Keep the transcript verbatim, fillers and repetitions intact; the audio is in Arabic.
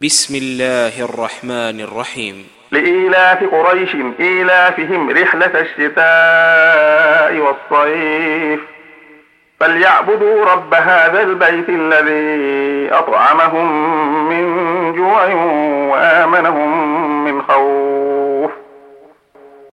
بسم الله الرحمن الرحيم. لإيلاف قريش إيلافهم رحلة الشتاء والصيف فليعبدوا رب هذا البيت الذي أطعمهم من جوع وآمنهم من خوف.